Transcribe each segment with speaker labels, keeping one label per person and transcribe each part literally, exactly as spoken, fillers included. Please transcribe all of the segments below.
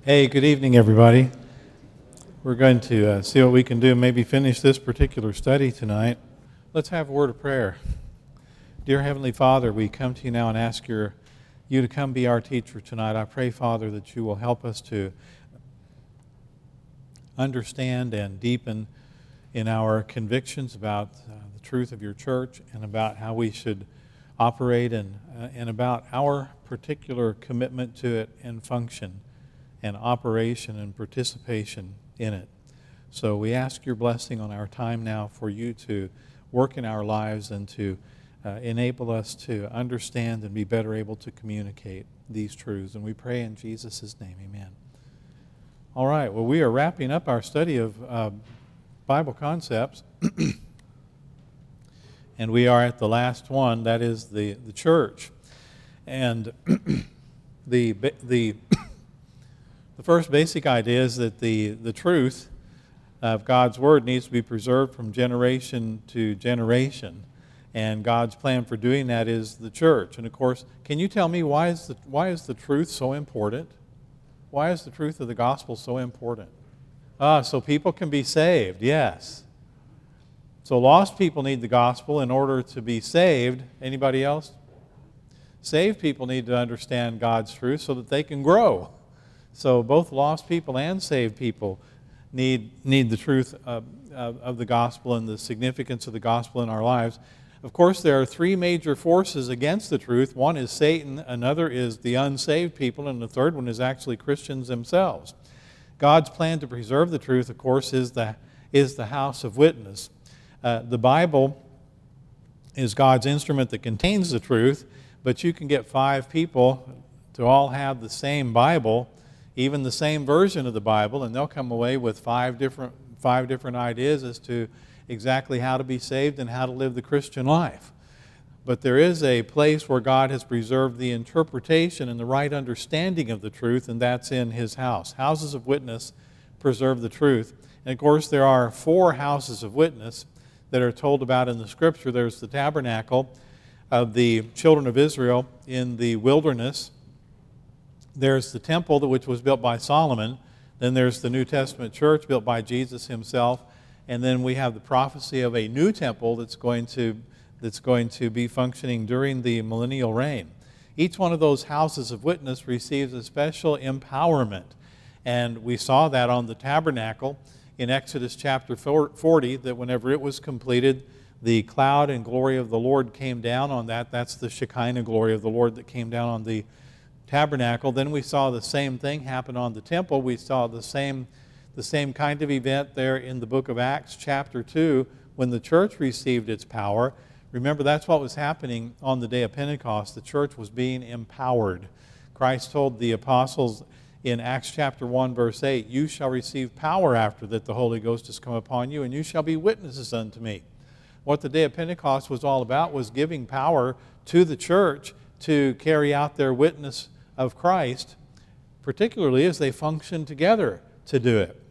Speaker 1: Hey, good evening, everybody. We're going to uh, see what we can do, maybe finish this particular study tonight. Let's have a word of prayer. Dear Heavenly Father, we come to you now and ask your, you to come be our teacher tonight. I pray, Father, that you will help us to understand and deepen in our convictions about uh, the truth of your church and about how we should operate and, uh, and about our particular commitment to it and function and operation and participation in it. So we ask your blessing on our time now for you to work in our lives and to uh, enable us to understand and be better able to communicate these truths. And we pray in Jesus' name, amen. All right, well, we are wrapping up our study of uh, Bible concepts. And we are at the last one, that is the, the church. And the the The first basic idea is that the, the truth of God's Word needs to be preserved from generation to generation. And God's plan for doing that is the church. And of course, can you tell me why is the, why is the truth so important? Why is the truth of the gospel so important? Ah, so people can be saved, yes. So lost people need the gospel in order to be saved. Anybody else? Saved people need to understand God's truth so that they can grow. So both lost people and saved people need need the truth of, of, of the gospel and the significance of the gospel in our lives. Of course, there are three major forces against the truth. One is Satan, another is the unsaved people, and the third one is actually Christians themselves. God's plan to preserve the truth, of course, is the, is the house of witness. Uh, the Bible is God's instrument that contains the truth, but you can get five people to all have the same Bible, even the same version of the Bible, and they'll come away with five different five different ideas as to exactly how to be saved and how to live the Christian life. But there is a place where God has preserved the interpretation and the right understanding of the truth, and that's in His house. Houses of witness preserve the truth. And of course, there are four houses of witness that are told about in the Scripture. There's the tabernacle of the children of Israel in the wilderness. There's the temple, which was built by Solomon. Then there's the New Testament church built by Jesus himself. And then we have the prophecy of a new temple that's going to, that's going to be functioning during the millennial reign. Each one of those houses of witness receives a special empowerment. And we saw that on the tabernacle in Exodus chapter forty, that whenever it was completed, the cloud and glory of the Lord came down on that. That's the Shekinah glory of the Lord that came down on the tabernacle. Then we saw the same thing happen on the temple. We saw the same, the same kind of event there in the book of Acts chapter two when the church received its power. Remember, that's what was happening on the day of Pentecost. The church was being empowered. Christ told the apostles in Acts chapter one verse eight, "You shall receive power after that the Holy Ghost has come upon you, and you shall be witnesses unto me." What the day of Pentecost was all about was giving power to the church to carry out their witness of Christ, particularly as they function together to do it.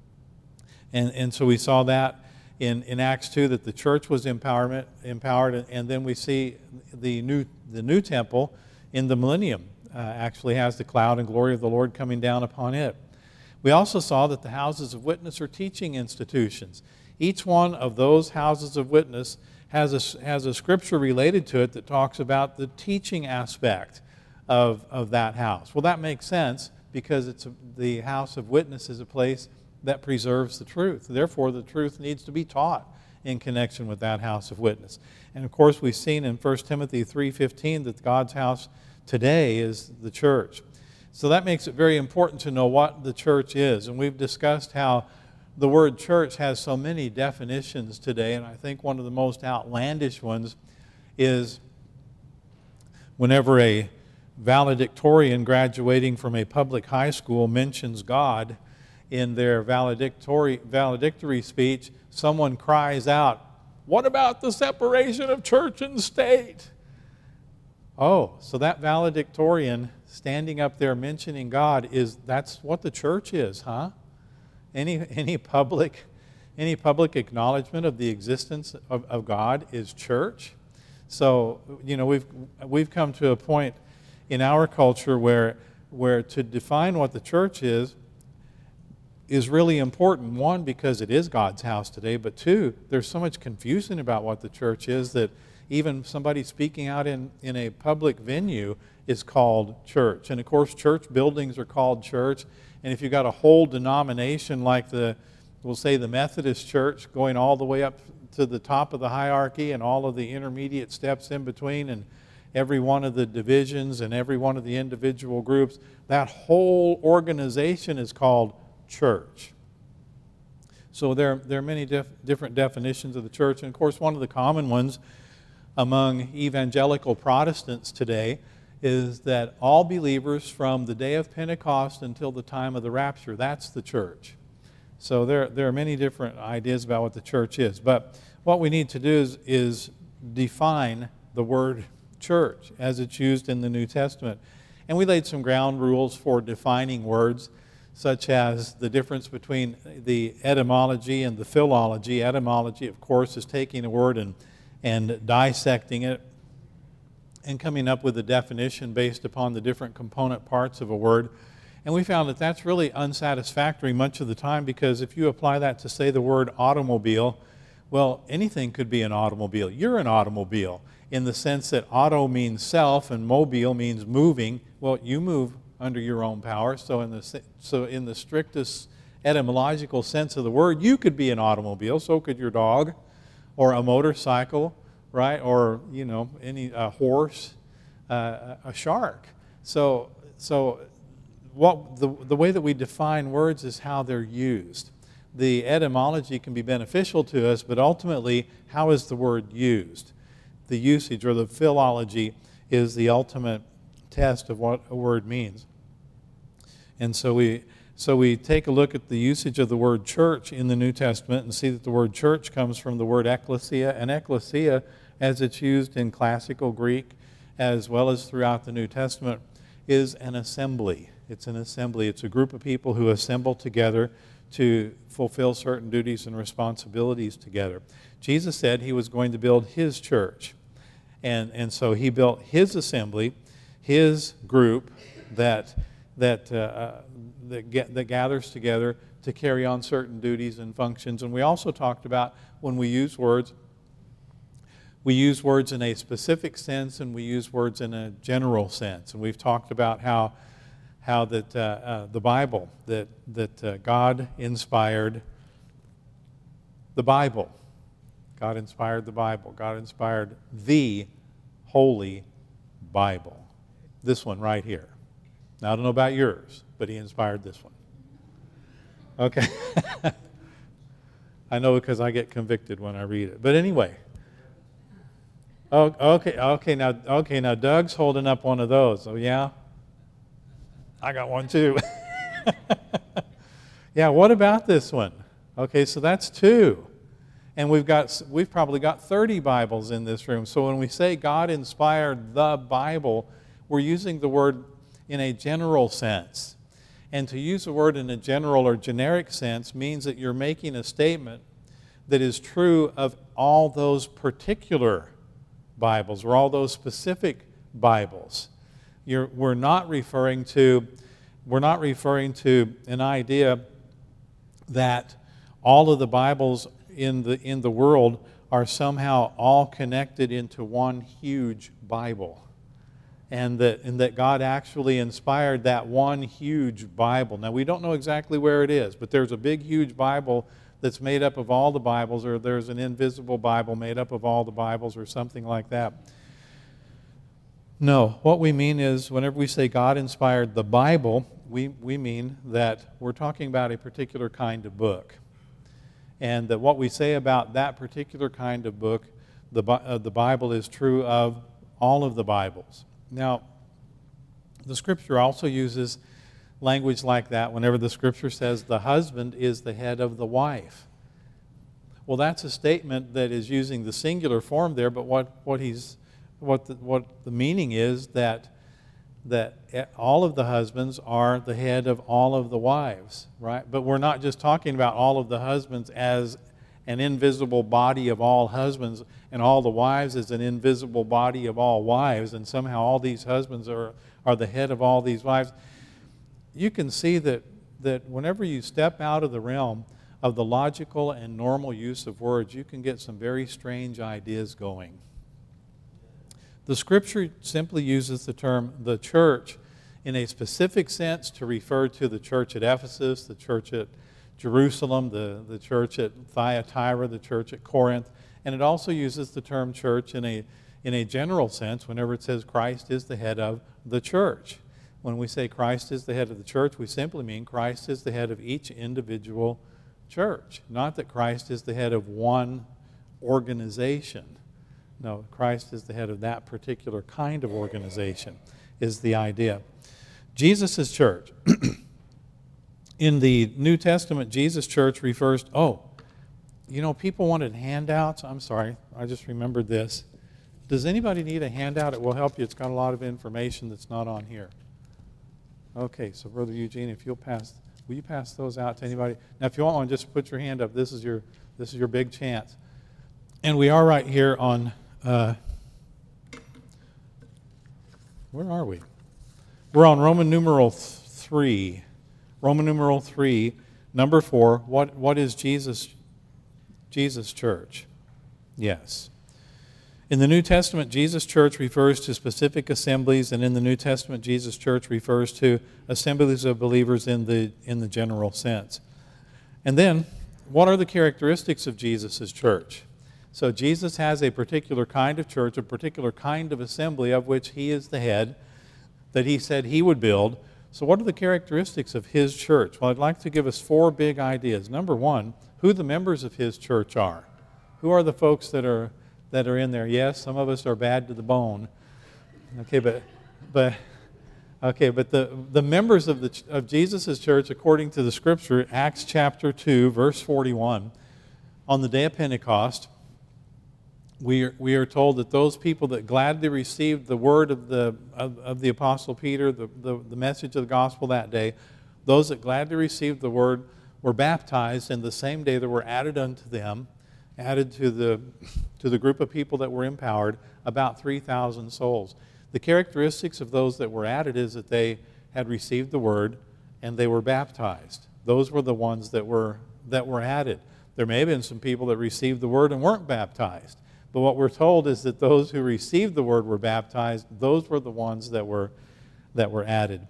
Speaker 1: And, and so we saw that in, in Acts two, that the church was empowerment, empowered, and, and then we see the new, the new temple in the millennium uh, actually has the cloud and glory of the Lord coming down upon it. We also saw that the houses of witness are teaching institutions. Each one of those houses of witness has a, has a scripture related to it that talks about the teaching aspect Of, of that house. Well, that makes sense because it's a, the house of witness is a place that preserves the truth. Therefore, the truth needs to be taught in connection with that house of witness. And of course, we've seen in First Timothy three fifteen that God's house today is the church. So that makes it very important to know what the church is. And we've discussed how the word church has so many definitions today, and I think one of the most outlandish ones is whenever a valedictorian graduating from a public high school mentions God in their valedictory, valedictory speech, someone cries out, "What about the separation of church and state?" Oh, so that valedictorian standing up there mentioning God, is that's what the church is, huh? Any, any, public, any public acknowledgement of the existence of, of God is church? So, you know, we've, we've come to a point in our culture where where to define what the church is is really important. One, because it is God's house today, but two, there's so much confusion about what the church is that even somebody speaking out in, in a public venue is called church. And of course, church buildings are called church. And if you've got a whole denomination like the, we'll say the Methodist Church, going all the way up to the top of the hierarchy and all of the intermediate steps in between and every one of the divisions and every one of the individual groups, that whole organization is called church. So there, there are many dif- different definitions of the church. And of course, one of the common ones among evangelical Protestants today is that all believers from the day of Pentecost until the time of the rapture, that's the church. So there, there are many different ideas about what the church is. But what we need to do is, is define the word church as it's used in the New Testament. And we laid some ground rules for defining words, such as the difference between the etymology and the philology. Etymology, of course, is taking a word and, and dissecting it and coming up with a definition based upon the different component parts of a word. And we found that that's really unsatisfactory much of the time, because if you apply that to, say, the word automobile, well, anything could be an automobile. You're an automobile in the sense that auto means self and mobile means moving. Well, you move under your own power. So in the, so in the strictest etymological sense of the word, you could be an automobile. So could your dog, or a motorcycle, right? Or, you know, any a horse, uh, a shark. So, so what the the way that we define words is how they're used. The etymology can be beneficial to us, but ultimately, how is the word used? The usage or the philology is the ultimate test of what a word means. And so we so we take a look at the usage of the word church in the New Testament and see that the word church comes from the word ekklesia, and ekklesia, as it's used in classical Greek as well as throughout the New Testament, is an assembly. It's an assembly. It's a group of people who assemble together to fulfill certain duties and responsibilities together. Jesus said he was going to build his church. And, and so he built his assembly, his group that, that, uh, that, get, that gathers together to carry on certain duties and functions. And we also talked about when we use words, we use words in a specific sense and we use words in a general sense. And we've talked about how how that uh, uh, the Bible, that, that uh, God inspired the Bible. God inspired the Bible. God inspired the Holy Bible. This one right here. Now, I don't know about yours, but he inspired this one. Okay. I know because I get convicted when I read it. But anyway. Oh, okay, okay, now, okay, now Doug's holding up one of those. Oh, yeah? I got one too. Yeah, what about this one? Okay, so that's two. And we've got we've probably got thirty Bibles in this room. So when we say God inspired the Bible, we're using the word in a general sense. And to use a word in a general or generic sense means that you're making a statement that is true of all those particular Bibles or all those specific Bibles. You're, we're not referring to we're not referring to an idea that all of the Bibles in the in the world are somehow all connected into one huge Bible, and that and that God actually inspired that one huge Bible. Now, we don't know exactly where it is, but there's a big huge Bible that's made up of all the Bibles, or there's an invisible Bible made up of all the Bibles, or something like that. No, what we mean is whenever we say God inspired the Bible, we, we mean that we're talking about a particular kind of book. And that what we say about that particular kind of book, the, uh, the Bible, is true of all of the Bibles. Now, the Scripture also uses language like that whenever the Scripture says the husband is the head of the wife. Well, that's a statement that is using the singular form there, but what, what he's What the, what the meaning is that that all of the husbands are the head of all of the wives, right? But we're not just talking about all of the husbands as an invisible body of all husbands and all the wives as an invisible body of all wives, and somehow all these husbands are, are the head of all these wives. you can see that, that whenever you step out of the realm of the logical and normal use of words, you can get some very strange ideas going. The Scripture simply uses the term the church in a specific sense to refer to the church at Ephesus, the church at Jerusalem, the, the church at Thyatira, the church at Corinth, and it also uses the term church in a, in a general sense whenever it says Christ is the head of the church. When we say Christ is the head of the church, we simply mean Christ is the head of each individual church, not that Christ is the head of one organization. No, Christ is the head of that particular kind of organization, is the idea. Jesus' church. In the New Testament, Jesus' church refers to, oh, you know, people wanted handouts. I'm sorry, I just remembered this. Does anybody need a handout? It will help you. It's got a lot of information that's not on here. Okay, so Brother Eugene, if you'll pass, will you pass those out to anybody? Now, if you want one, just put your hand up. This is your, this is your big chance. And we are right here on, uh, where are we? We're on Roman numeral three. Roman numeral three, number four. What what is Jesus? Jesus' church? Yes. In the New Testament, Jesus' church refers to specific assemblies, and in the New Testament, Jesus' church refers to assemblies of believers in the in the general sense. And then, what are the characteristics of Jesus' church? So Jesus has a particular kind of church, a particular kind of assembly of which he is the head, that he said he would build. So what are the characteristics of his church? Well, I'd like to give us four big ideas. Number one, who the members of his church are. Who are the folks that are that are in there? Yes, some of us are bad to the bone. Okay, but but okay, but the, the members of the of Jesus' church, according to the Scripture, Acts chapter two, verse forty-one, on the day of Pentecost, We are, we are told that those people that gladly received the word of the of, of the Apostle Peter, the, the, the message of the gospel that day, those that gladly received the word were baptized, and the same day there were added unto them, added to the to the group of people that were empowered, about three thousand souls. The characteristics of those that were added is that they had received the word and they were baptized. Those were the ones that were that were added. There may have been some people that received the word and weren't baptized. But what we're told is that those who received the word were baptized. Those were the ones that were that were added.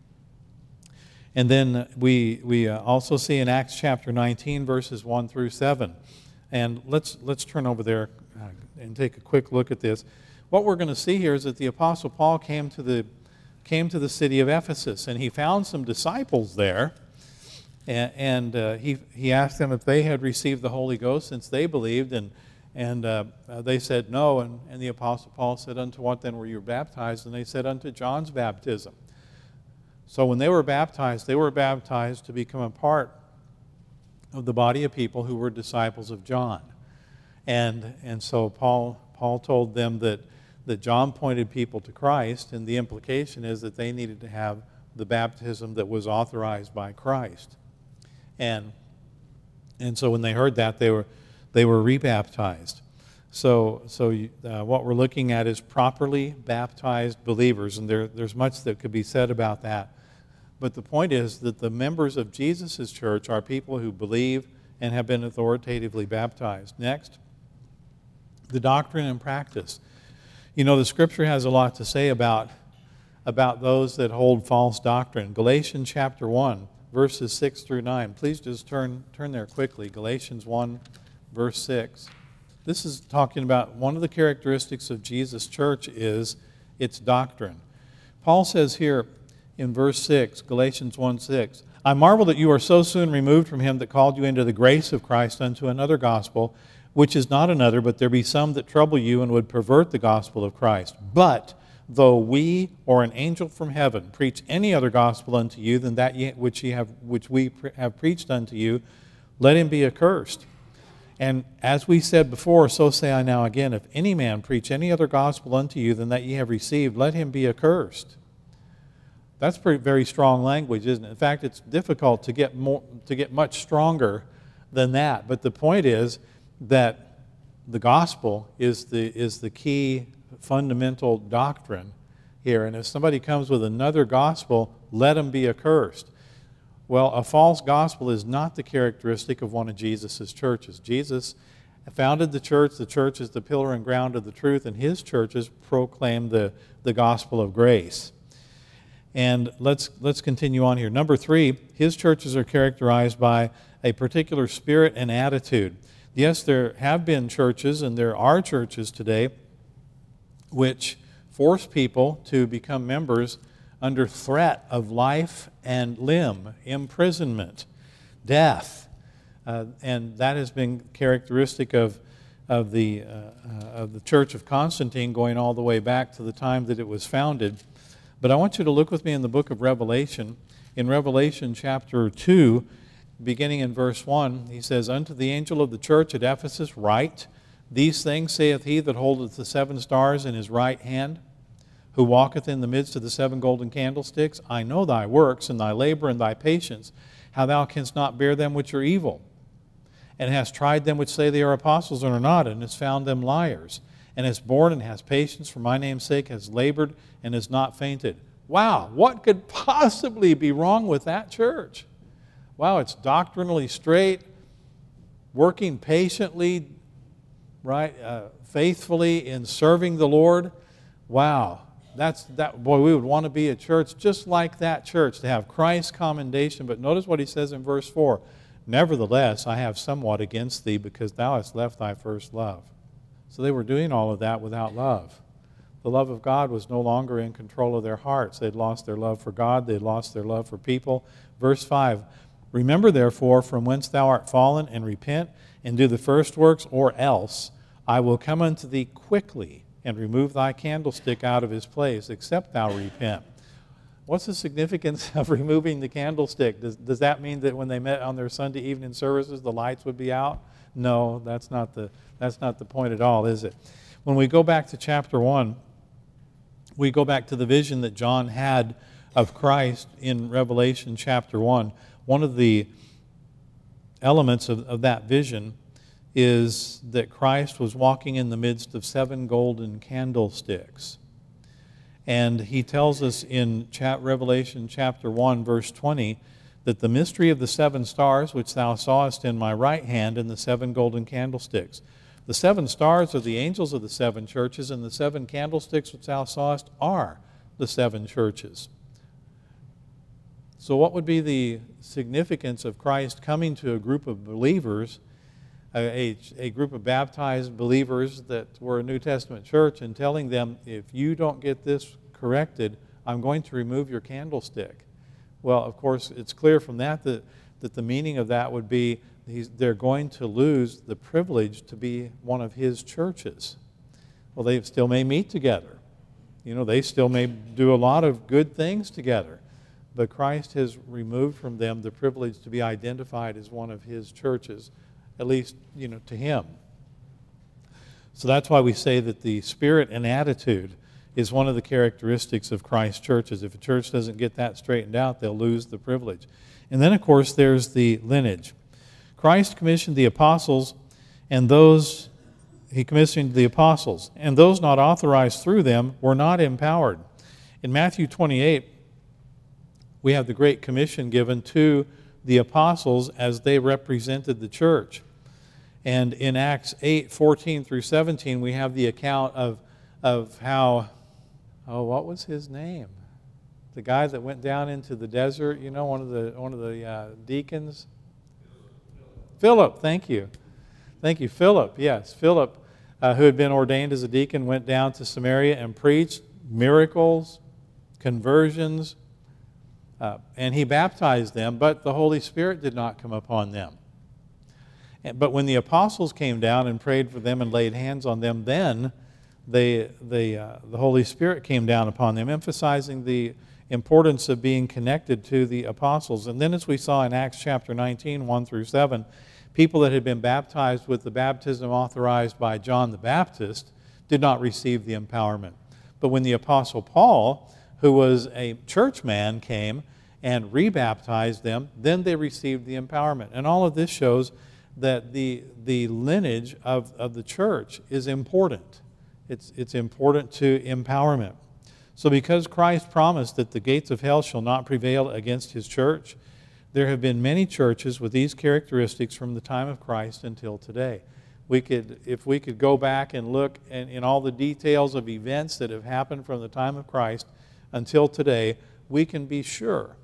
Speaker 1: And then we we also see in Acts chapter nineteen, verses one through seven. And let's let's turn over there and take a quick look at this. What we're going to see here is that the Apostle Paul came to the came to the city of Ephesus, and he found some disciples there. And, and uh, he he asked them if they had received the Holy Ghost, since they believed, and And uh, uh, they said no, and, and the Apostle Paul said, unto what then were you baptized? And they said, unto John's baptism. So when they were baptized, they were baptized to become a part of the body of people who were disciples of John. And and so Paul Paul told them that, that John pointed people to Christ, and the implication is that they needed to have the baptism that was authorized by Christ. And and so when they heard that, they were They were rebaptized. So, so uh, what we're looking at is properly baptized believers, and there, there's much that could be said about that. But the point is that the members of Jesus' church are people who believe and have been authoritatively baptized. Next, the doctrine and practice. You know, the Scripture has a lot to say about, about those that hold false doctrine. Galatians chapter one, verses six through nine. Please just turn, turn there quickly. Galatians one, verse six. This is talking about one of the characteristics of Jesus' church is its doctrine. Paul says here in verse six, Galatians one six, I marvel that you are so soon removed from him that called you into the grace of Christ unto another gospel, which is not another, but there be some that trouble you and would pervert the gospel of Christ. But though we or an angel from heaven preach any other gospel unto you than that which ye have which we have preached unto you, let him be accursed. And as we said before, so say I now again, if any man preach any other gospel unto you than that ye have received, let him be accursed. That's pretty, very strong language, isn't it? In fact, it's difficult to get more, to get much stronger than that. But the point is that the gospel is the is the key fundamental doctrine here. And if somebody comes with another gospel, let him be accursed. Well, a false gospel is not the characteristic of one of Jesus' churches. Jesus founded the church. The church is the pillar and ground of the truth, and his churches proclaim the, the gospel of grace. And let's, let's continue on here. Number three, his churches are characterized by a particular spirit and attitude. Yes, there have been churches, and there are churches today, which force people to become members under threat of life and limb, imprisonment, death. Uh, and that has been characteristic of, of, the, uh, uh, of the Church of Constantine going all the way back to the time that it was founded. But I want you to look with me in the book of Revelation. In Revelation chapter two, beginning in verse one, he says, "Unto the angel of the church at Ephesus write, These things saith he that holdeth the seven stars in his right hand, who walketh in the midst of the seven golden candlesticks. I know thy works, and thy labor, and thy patience, how thou canst not bear them which are evil, and hast tried them which say they are apostles and are not, and hast found them liars, and hast borne and hast patience for my name's sake, has labored and has not fainted." Wow, what could possibly be wrong with that church? Wow, it's doctrinally straight, working patiently, right, uh, faithfully in serving the Lord. Wow, that's that. Boy, we would want to be a church just like that church, to have Christ's commendation. But notice what he says in verse four. "Nevertheless, I have somewhat against thee, because thou hast left thy first love." So they were doing all of that without love. The love of God was no longer in control of their hearts. They'd lost their love for God. They'd lost their love for people. Verse five, "Remember therefore from whence thou art fallen, and repent, and do the first works, or else I will come unto thee quickly, and remove thy candlestick out of his place, except thou repent." What's the significance of removing the candlestick? Does, does that mean that when they met on their Sunday evening services, the lights would be out? No, that's not the, that's not the point at all, is it? When we go back to chapter one, we go back to the vision that John had of Christ in Revelation chapter one. One of the elements of, of that vision is that Christ was walking in the midst of seven golden candlesticks. And he tells us in chat Revelation chapter one, verse twenty, that the mystery of the seven stars which thou sawest in my right hand, and the seven golden candlesticks. The seven stars are the angels of the seven churches, and the seven candlesticks which thou sawest are the seven churches. So what would be the significance of Christ coming to a group of believers, a, a, a group of baptized believers that were a New Testament church, and telling them, if you don't get this corrected, I'm going to remove your candlestick? Well, of course, it's clear from that that, that the meaning of that would be he's, they're going to lose the privilege to be one of his churches. Well, they still may meet together. You know, they still may do a lot of good things together. But Christ has removed from them the privilege to be identified as one of his churches, at least, you know, to him. So that's why we say that the spirit and attitude is one of the characteristics of Christ's churches. If a church doesn't get that straightened out, they'll lose the privilege. And then, of course, there's the lineage. Christ commissioned the apostles, and those, he commissioned the apostles, and those not authorized through them were not empowered. In Matthew twenty-eight, we have the Great Commission given to the apostles as they represented the church. And in Acts eight, fourteen through seventeen, we have the account of, of how, oh, what was his name? The guy that went down into the desert, you know, one of the, one of the uh, deacons? Philip, thank you. Thank you, Philip, yes. Philip, uh, who had been ordained as a deacon, went down to Samaria and preached miracles, conversions, Uh, and he baptized them, but the Holy Spirit did not come upon them. And, but when the apostles came down and prayed for them and laid hands on them, then they, they, uh, the Holy Spirit came down upon them, emphasizing the importance of being connected to the apostles. And then, as we saw in Acts chapter nineteen, one through seven, people that had been baptized with the baptism authorized by John the Baptist did not receive the empowerment. But when the Apostle Paul, who was a church man, came and rebaptized them, then they received the empowerment. And all of this shows that the, the lineage of, of the church is important. It's, it's important to empowerment. So because Christ promised that the gates of hell shall not prevail against his church, there have been many churches with these characteristics from the time of Christ until today. We could, if we could go back and look in, in all the details of events that have happened from the time of Christ until today, we can be sure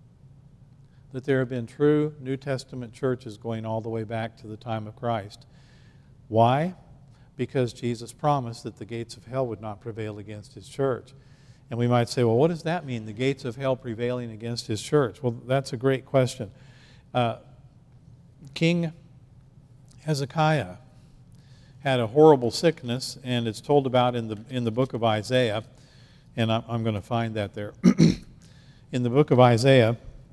Speaker 1: that there have been true New Testament churches going all the way back to the time of Christ. Why? Because Jesus promised that the gates of hell would not prevail against his church. And we might say, well, what does that mean, the gates of hell prevailing against his church? Well, that's a great question. Uh, King Hezekiah had a horrible sickness, and it's told about in the in the book of Isaiah, and I'm, I'm going to find that there. In the book of Isaiah,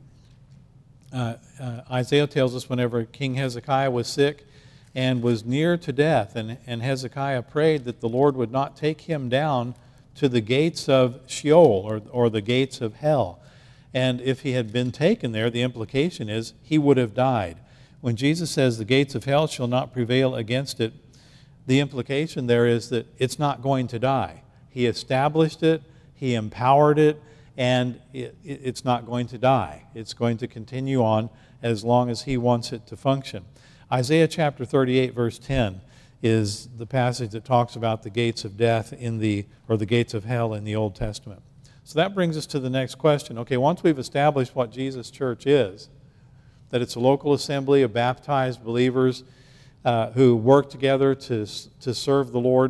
Speaker 1: uh, uh, Isaiah tells us whenever King Hezekiah was sick and was near to death, and, and Hezekiah prayed that the Lord would not take him down to the gates of Sheol, or, or the gates of hell. And if he had been taken there, the implication is he would have died. When Jesus says the gates of hell shall not prevail against it, the implication there is that it's not going to die. He established it, he empowered it, and it, it, it's not going to die. It's going to continue on as long as he wants it to function. Isaiah chapter thirty-eight, verse ten, is the passage that talks about the gates of death in the, or the gates of hell in the Old Testament. So that brings us to the next question. Okay, once we've established what Jesus' church is, that it's a local assembly of baptized believers uh, who work together to, to serve the Lord,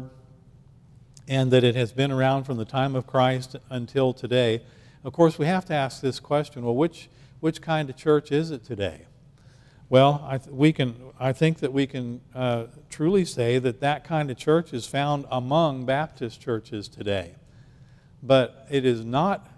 Speaker 1: and that it has been around from the time of Christ until today, of course we have to ask this question, well, which, which kind of church is it today? Well, I, th- we can, I think that we can uh, truly say that that kind of church is found among Baptist churches today. But it is not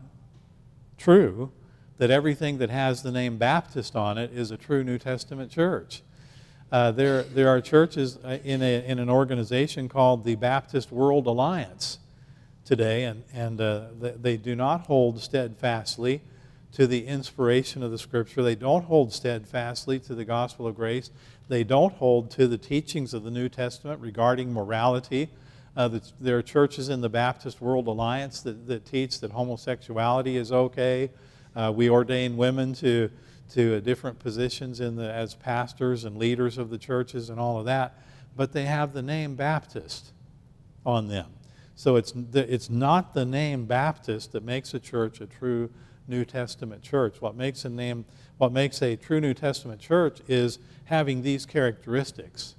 Speaker 1: true that everything that has the name Baptist on it is a true New Testament church. Uh, there, there are churches in, a, in an organization called the Baptist World Alliance today, and, and uh, they, they do not hold steadfastly to the inspiration of the Scripture. They don't hold steadfastly to the gospel of grace. They don't hold to the teachings of the New Testament regarding morality. Uh, the, there are churches in the Baptist World Alliance that, that teach that homosexuality is okay. Uh, we ordain women to, to different positions in the, as pastors and leaders of the churches and all of that. But they have the name Baptist on them. So it's, it's not the name Baptist that makes a church a true New Testament church. What makes a name, what makes a true New Testament church is having these characteristics.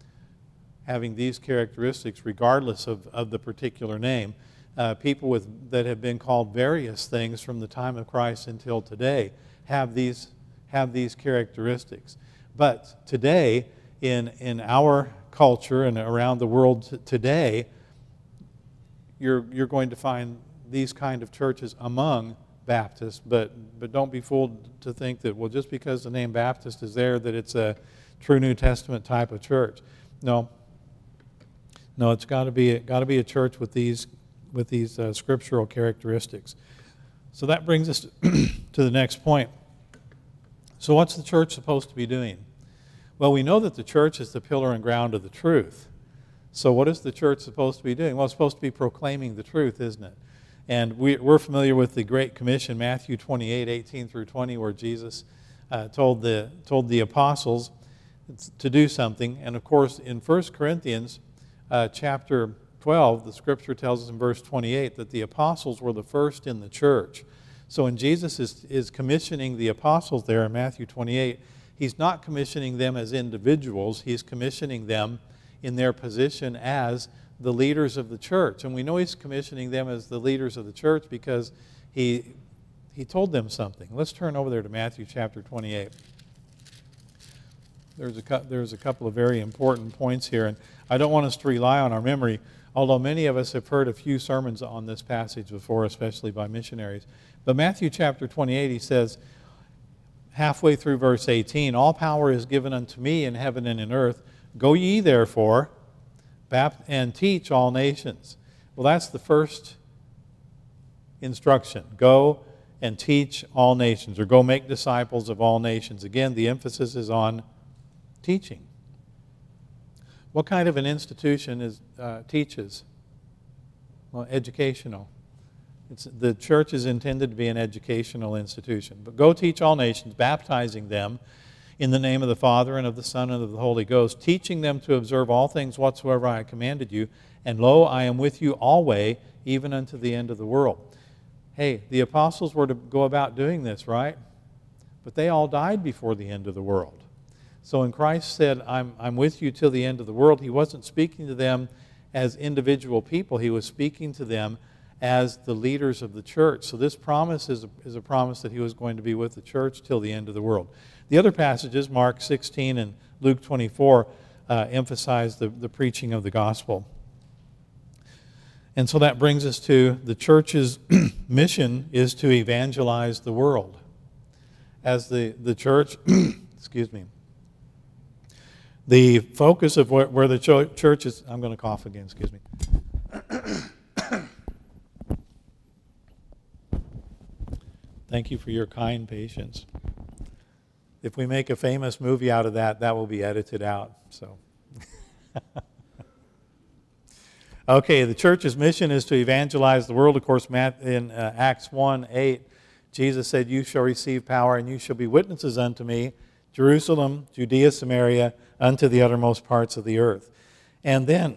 Speaker 1: Having these characteristics regardless of, of the particular name. Uh, people with, that have been called various things from the time of Christ until today have these, have these characteristics. But today, in, in our culture and around the world t- today, you're, you're going to find these kind of churches among Baptists, but, but don't be fooled to think that, well, just because the name Baptist is there, that it's a true New Testament type of church. No. No, it's got to be got to be a church with these with these uh, scriptural characteristics. So that brings us to the next point. So what's the church supposed to be doing? Well, we know that the church is the pillar and ground of the truth. So what is the church supposed to be doing? Well, it's supposed to be proclaiming the truth, isn't it? And we, we're familiar with the Great Commission, Matthew twenty-eight, eighteen through twenty, where Jesus uh, told the told the apostles to do something. And of course, in First Corinthians uh, chapter twelve, the Scripture tells us in verse twenty-eight that the apostles were the first in the church. So when Jesus is, is commissioning the apostles there in Matthew twenty-eight, he's not commissioning them as individuals. He's commissioning them in their position as the leaders of the church. And we know he's commissioning them as the leaders of the church because he, he told them something. Let's turn over there to Matthew chapter twenty-eight. There's a, there's a couple of very important points here, and I don't want us to rely on our memory, although many of us have heard a few sermons on this passage before, especially by missionaries. But Matthew chapter twenty-eight, he says, halfway through verse eighteen, all power is given unto me in heaven and in earth. Go ye therefore and teach all nations. Well, that's the first instruction. Go and teach all nations, or go make disciples of all nations. Again, the emphasis is on teaching. What kind of an institution is uh, teaches? Well, educational It's, the church is intended to be an educational institution. But go teach all nations, baptizing them in the name of the Father and of the Son and of the Holy Ghost, teaching them to observe all things whatsoever I commanded you. And lo, I am with you always, even unto the end of the world. Hey, the apostles were to go about doing this, right? But they all died before the end of the world. So when Christ said, I'm, I'm with you till the end of the world, he wasn't speaking to them as individual people. He was speaking to them as the leaders of the church. So this promise is a, is a promise that he was going to be with the church till the end of the world. The other passages, Mark sixteen and Luke twenty-four, uh, emphasize the, the preaching of the gospel. And so that brings us to the church's mission is to evangelize the world. As the, the church, excuse me, the focus of where, where the church is, I'm going to cough again, excuse me. Thank you for your kind patience. If we make a famous movie out of that, that will be edited out. So, okay, the church's mission is to evangelize the world. Of course, in uh, Acts one eight, Jesus said, "You shall receive power, and you shall be witnesses unto me, Jerusalem, Judea, Samaria, unto the uttermost parts of the earth." And then,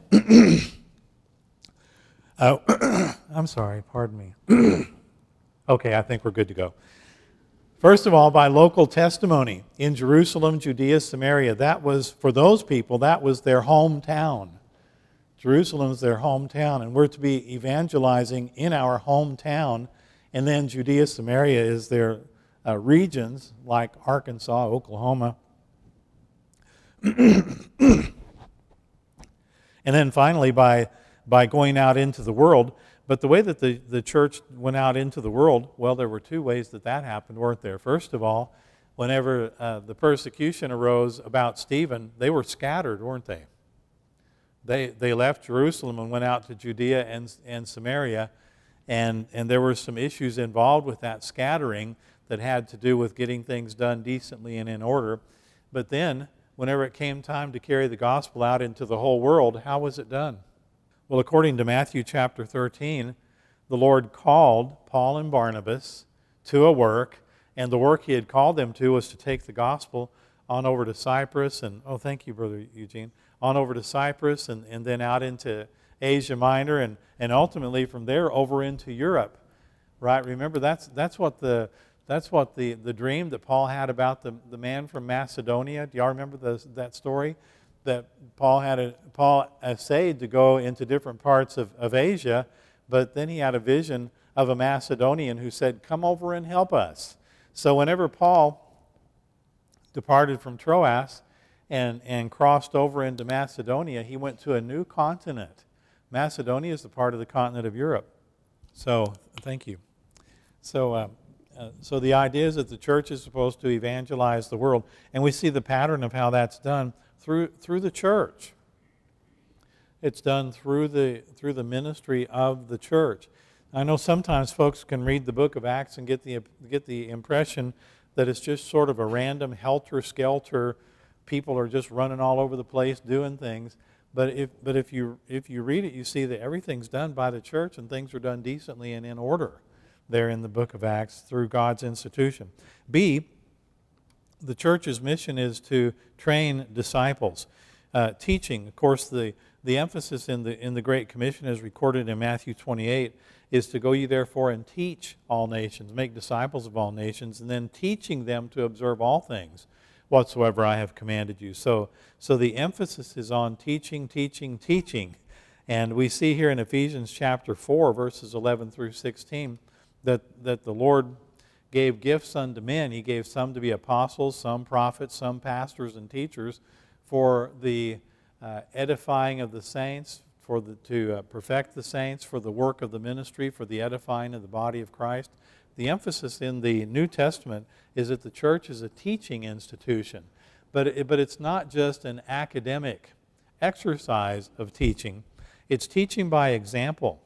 Speaker 1: uh, I'm sorry, pardon me. Okay, I think we're good to go. First of all, by local testimony in Jerusalem, Judea, Samaria. That was, for those people, that was their hometown. Jerusalem is their hometown, and we're to be evangelizing in our hometown. And then Judea, Samaria is their uh, regions, like Arkansas, Oklahoma. And then finally, by, by going out into the world. But the way that the, the church went out into the world, well, there were two ways that that happened, weren't there? First of all, whenever uh, the persecution arose about Stephen, they were scattered, weren't they? They they left Jerusalem and went out to Judea and, and Samaria, and, and there were some issues involved with that scattering that had to do with getting things done decently and in order. But then, whenever it came time to carry the gospel out into the whole world, how was it done? Well, according to Matthew chapter thirteen, the Lord called Paul and Barnabas to a work, and the work he had called them to was to take the gospel on over to Cyprus, and, oh, thank you, Brother Eugene, on over to Cyprus, and, and then out into Asia Minor, and, and ultimately from there over into Europe, right? Remember, that's that's what the that's what the, the dream that Paul had about the, the man from Macedonia. Do y'all remember the, that story? That Paul had a, Paul essayed to go into different parts of, of Asia, but then he had a vision of a Macedonian who said, "Come over and help us." So whenever Paul departed from Troas and, and crossed over into Macedonia, he went to a new continent. Macedonia is the part of the continent of Europe. So, thank you. So, uh, uh, so the idea is that the church is supposed to evangelize the world, and we see the pattern of how that's done through through the church. It's done through the through the ministry of the church. I know sometimes folks can read the book of Acts and get the get the impression that it's just sort of a random helter-skelter. People are just running all over the place doing things. But if but if you if you read it, you see that everything's done by the church and things are done decently and in order there in the book of Acts through God's institution. B, the church's mission is to train disciples. Uh, teaching, of course, the, the emphasis in the in the Great Commission as recorded in Matthew twenty-eight is to go ye therefore and teach all nations, make disciples of all nations, and then teaching them to observe all things whatsoever I have commanded you. So, so the emphasis is on teaching, teaching, teaching. And we see here in Ephesians chapter four, verses eleven through sixteen, that, that the Lord gave gifts unto men. He gave some to be apostles, some prophets, some pastors and teachers for the uh, edifying of the saints, for the, to uh, perfect the saints, for the work of the ministry, for the edifying of the body of Christ. The emphasis in the New Testament is that the church is a teaching institution, but it, but it's not just an academic exercise of teaching. It's teaching by example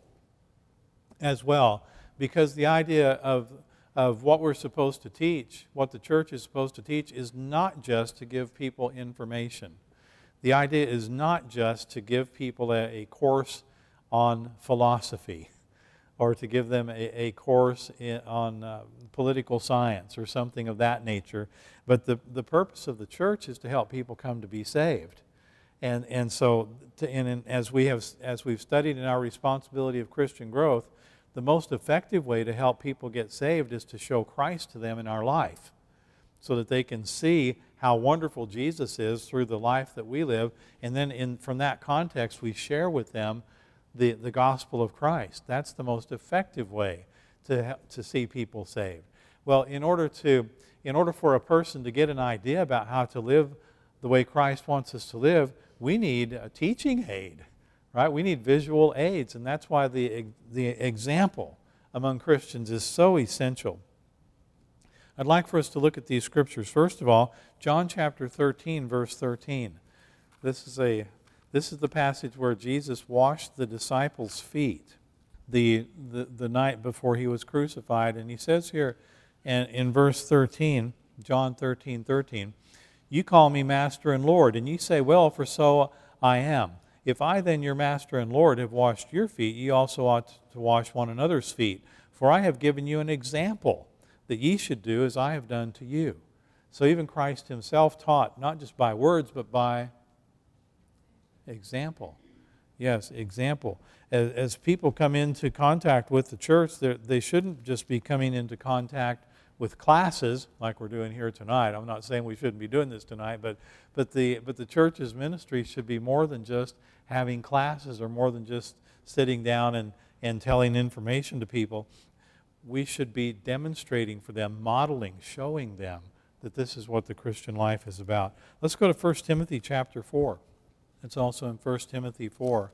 Speaker 1: as well, because the idea of of what we're supposed to teach, what the church is supposed to teach, is not just to give people information. The idea is not just to give people a, a course on philosophy or to give them a, a course in, on uh, political science or something of that nature. But the, the purpose of the church is to help people come to be saved. And and so, to, and, and as we have as we've studied in our responsibility of Christian growth, the most effective way to help people get saved is to show Christ to them in our life, so that they can see how wonderful Jesus is through the life that we live, and then in from that context we share with them the, the gospel of Christ. That's the most effective way to to see people saved. Well, in order to in order for a person to get an idea about how to live the way Christ wants us to live, we need a teaching aid, right? We need visual aids, and that's why the the example among Christians is so essential. I'd like for us to look at these scriptures. First of all, John chapter thirteen, verse thirteen. This is a this is the passage where Jesus washed the disciples' feet the the, the night before he was crucified, and he says here in, in verse thirteen, John thirteen, thirteen, "You call me Master and Lord, and ye say, Well, for so I am. If I then, your Master and Lord, have washed your feet, ye also ought to wash one another's feet. For I have given you an example, that ye should do as I have done to you." So even Christ himself taught, not just by words, but by example. Yes, example. As, as people come into contact with the church, they shouldn't just be coming into contact with classes like we're doing here tonight. I'm not saying we shouldn't be doing this tonight, but but the but the church's ministry should be more than just having classes or more than just sitting down and, and telling information to people. We should be demonstrating for them, modeling, showing them that this is what the Christian life is about. Let's go to First Timothy chapter four. It's also in First Timothy four.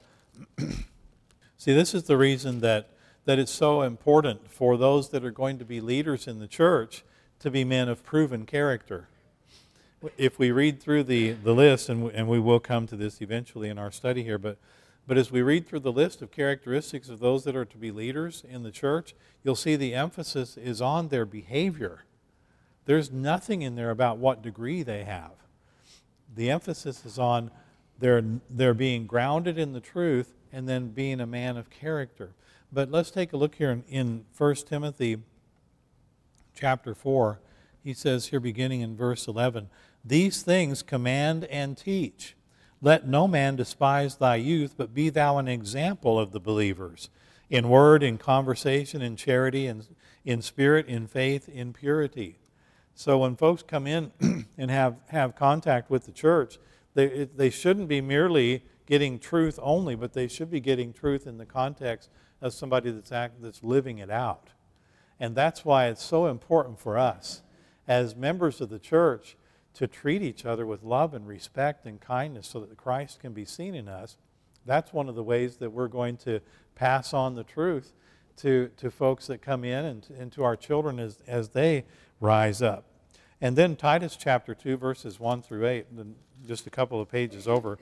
Speaker 1: See, this is the reason that that it's so important for those that are going to be leaders in the church to be men of proven character. If we read through the, the list, and we, and we will come to this eventually in our study here, but, but as we read through the list of characteristics of those that are to be leaders in the church, you'll see the emphasis is on their behavior. There's nothing in there about what degree they have. The emphasis is on their, their being grounded in the truth and then being a man of character. But let's take a look here in, in First Timothy chapter four. He says here beginning in verse eleven, "These things command and teach. Let no man despise thy youth, but be thou an example of the believers, in word, in conversation, in charity, in, in spirit, in faith, in purity." So when folks come in and have, have contact with the church, they, they shouldn't be merely getting truth only, but they should be getting truth in the context of somebody that's act, that's living it out. And that's why it's so important for us as members of the church to treat each other with love and respect and kindness so that Christ can be seen in us. That's one of the ways that we're going to pass on the truth to, to folks that come in and, and to our children as, as they rise up. And then Titus chapter two, verses one through eight, just a couple of pages over.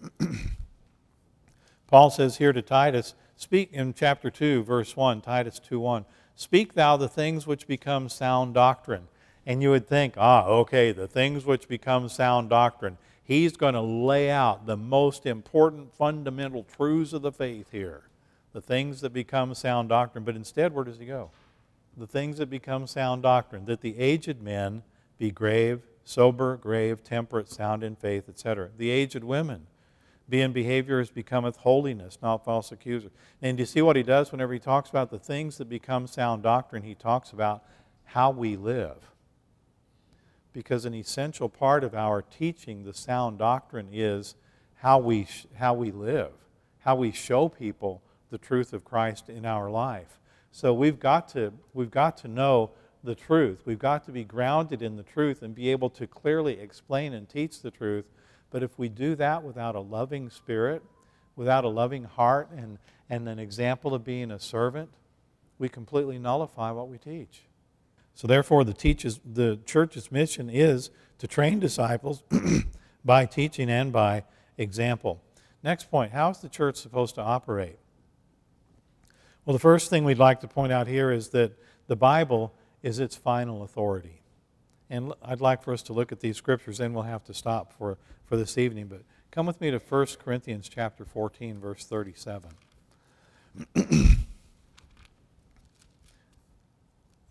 Speaker 1: Paul says here to Titus, speak in chapter two, verse one, Titus two one, "Speak thou the things which become sound doctrine." And you would think, ah, okay, the things which become sound doctrine. He's going to lay out the most important fundamental truths of the faith here. The things that become sound doctrine. But instead, where does he go? The things that become sound doctrine. That the aged men be grave, sober, grave, temperate, sound in faith, et cetera. The aged women be in behavior as becometh holiness, not false accusers. And do you see what he does whenever he talks about the things that become sound doctrine? He talks about how we live. Because an essential part of our teaching the sound doctrine is how we how we live, how we show people the truth of Christ in our life. So we've got to we've got to know the truth. We've got to be grounded in the truth and be able to clearly explain and teach the truth. But if we do that without a loving spirit, without a loving heart, and, and an example of being a servant, we completely nullify what we teach. So therefore, the, teaches, the church's mission is to train disciples by teaching and by example. Next point, how is the church supposed to operate? Well, the first thing we'd like to point out here is that the Bible is its final authority. And I'd like for us to look at these scriptures, and we'll have to stop for, for this evening. But come with me to First Corinthians chapter fourteen, verse thirty-seven.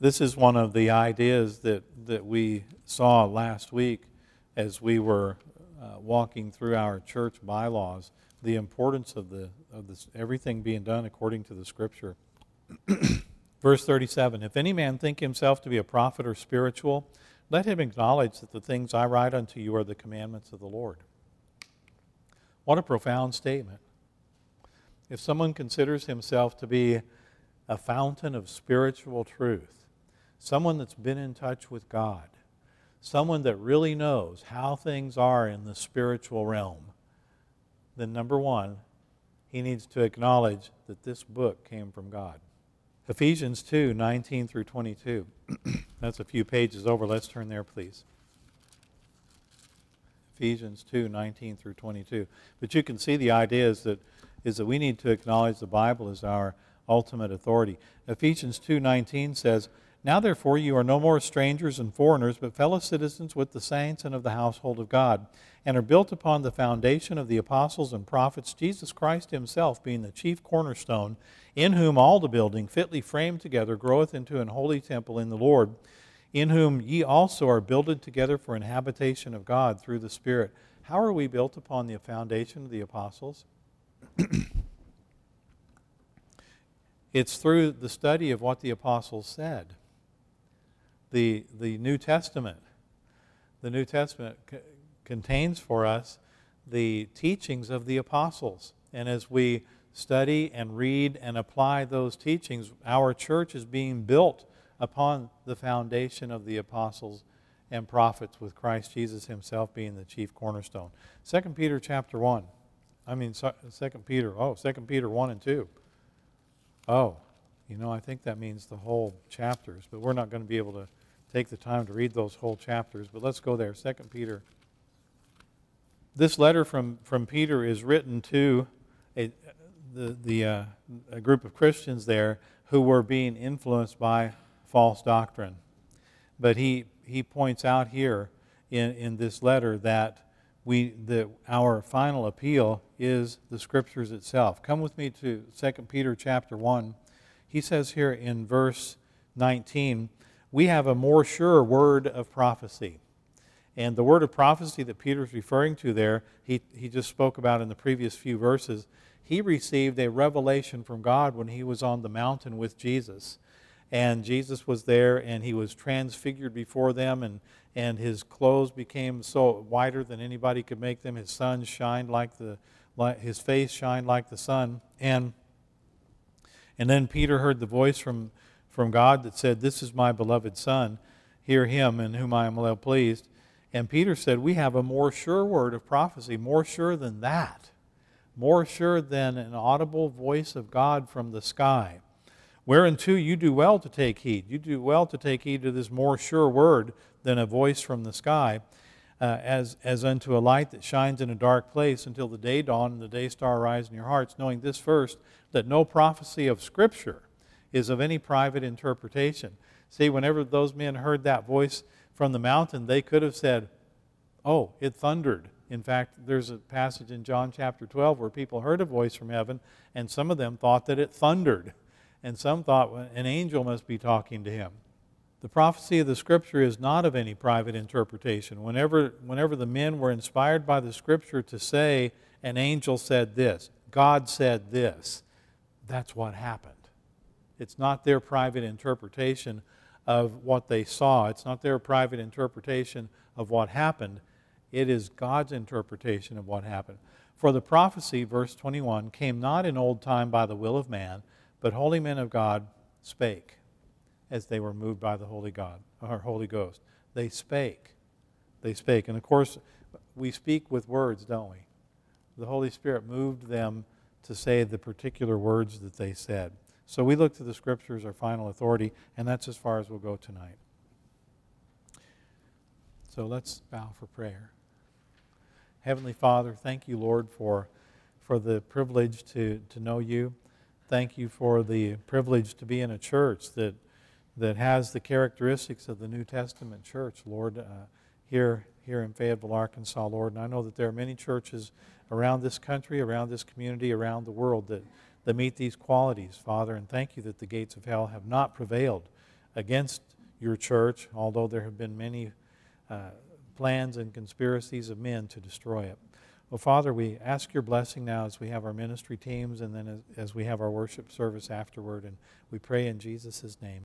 Speaker 1: This is one of the ideas that, that we saw last week as we were uh, walking through our church bylaws, the importance of the of this everything being done according to the Scripture. Verse thirty-seven, if any man think himself to be a prophet or spiritual, let him acknowledge that the things I write unto you are the commandments of the Lord. What a profound statement. If someone considers himself to be a fountain of spiritual truth, someone that's been in touch with God, someone that really knows how things are in the spiritual realm, then number one, he needs to acknowledge that this book came from God. Ephesians two, nineteen through twenty-two. That's a few pages over. Let's turn there, please. Ephesians two, nineteen through twenty-two. But you can see the idea is that, is that we need to acknowledge the Bible as our ultimate authority. Ephesians two, nineteen says, now therefore you are no more strangers and foreigners, but fellow citizens with the saints and of the household of God, and are built upon the foundation of the apostles and prophets, Jesus Christ himself being the chief cornerstone, in whom all the building fitly framed together groweth into an holy temple in the Lord, in whom ye also are builded together for an habitation of God through the Spirit. How are we built upon the foundation of the apostles? It's through the study of what the apostles said. The, the New Testament, the New Testament c- contains for us the teachings of the apostles. And as we study and read and apply those teachings, our church is being built upon the foundation of the apostles and prophets, with Christ Jesus himself being the chief cornerstone. Second Peter chapter one. I mean, Second Peter, oh, Second Peter one and two. Oh, you know, I think that means the whole chapters, but we're not going to be able to take the time to read those whole chapters. But let's go there, Second Peter. This letter from, from Peter is written to a, the, the, uh, a group of Christians there who were being influenced by false doctrine. But he, he points out here in, in this letter that we the, our final appeal is the Scriptures itself. Come with me to Second Peter chapter one. He says here in verse nineteen, we have a more sure word of prophecy. And the word of prophecy that Peter's referring to there, he, he just spoke about in the previous few verses. He received a revelation from God when he was on the mountain with Jesus. And Jesus was there, and he was transfigured before them, and, and his clothes became so whiter than anybody could make them. His sun shined like the, like, his face shined like the sun. And, and then Peter heard the voice from, from God that said, this is my beloved Son, hear him, in whom I am well pleased. And Peter said, we have a more sure word of prophecy, more sure than that, more sure than an audible voice of God from the sky. Whereunto you do well to take heed. You do well to take heed to this more sure word than a voice from the sky, uh, as, as unto a light that shines in a dark place until the day dawn and the day star rise in your hearts, knowing this first, that no prophecy of Scripture is of any private interpretation. See, whenever those men heard that voice from the mountain, they could have said, oh, it thundered. In fact, there's a passage in John chapter twelve where people heard a voice from heaven, and some of them thought that it thundered. And some thought an angel must be talking to him. The prophecy of the Scripture is not of any private interpretation. Whenever, whenever the men were inspired by the Scripture to say, an angel said this, God said this, that's what happened. It's not their private interpretation of what they saw. It's not their private interpretation of what happened. It is God's interpretation of what happened. For the prophecy, verse twenty-one, came not in old time by the will of man, but holy men of God spake as they were moved by the Holy God, or Holy Ghost. They spake. They spake. And of course, we speak with words, don't we? The Holy Spirit moved them to say the particular words that they said. So we look to the Scriptures, our final authority, and that's as far as we'll go tonight. So let's bow for prayer. Heavenly Father, thank you, Lord, for, for the privilege to, to know you. Thank you for the privilege to be in a church that that has the characteristics of the New Testament church, Lord, uh, here, here in Fayetteville, Arkansas, Lord. And I know that there are many churches around this country, around this community, around the world that, that meet these qualities, Father. And thank you that the gates of hell have not prevailed against your church, although there have been many uh, plans and conspiracies of men to destroy it. Well, Father, we ask your blessing now as we have our ministry teams and then as, as we have our worship service afterward, and we pray in Jesus' name.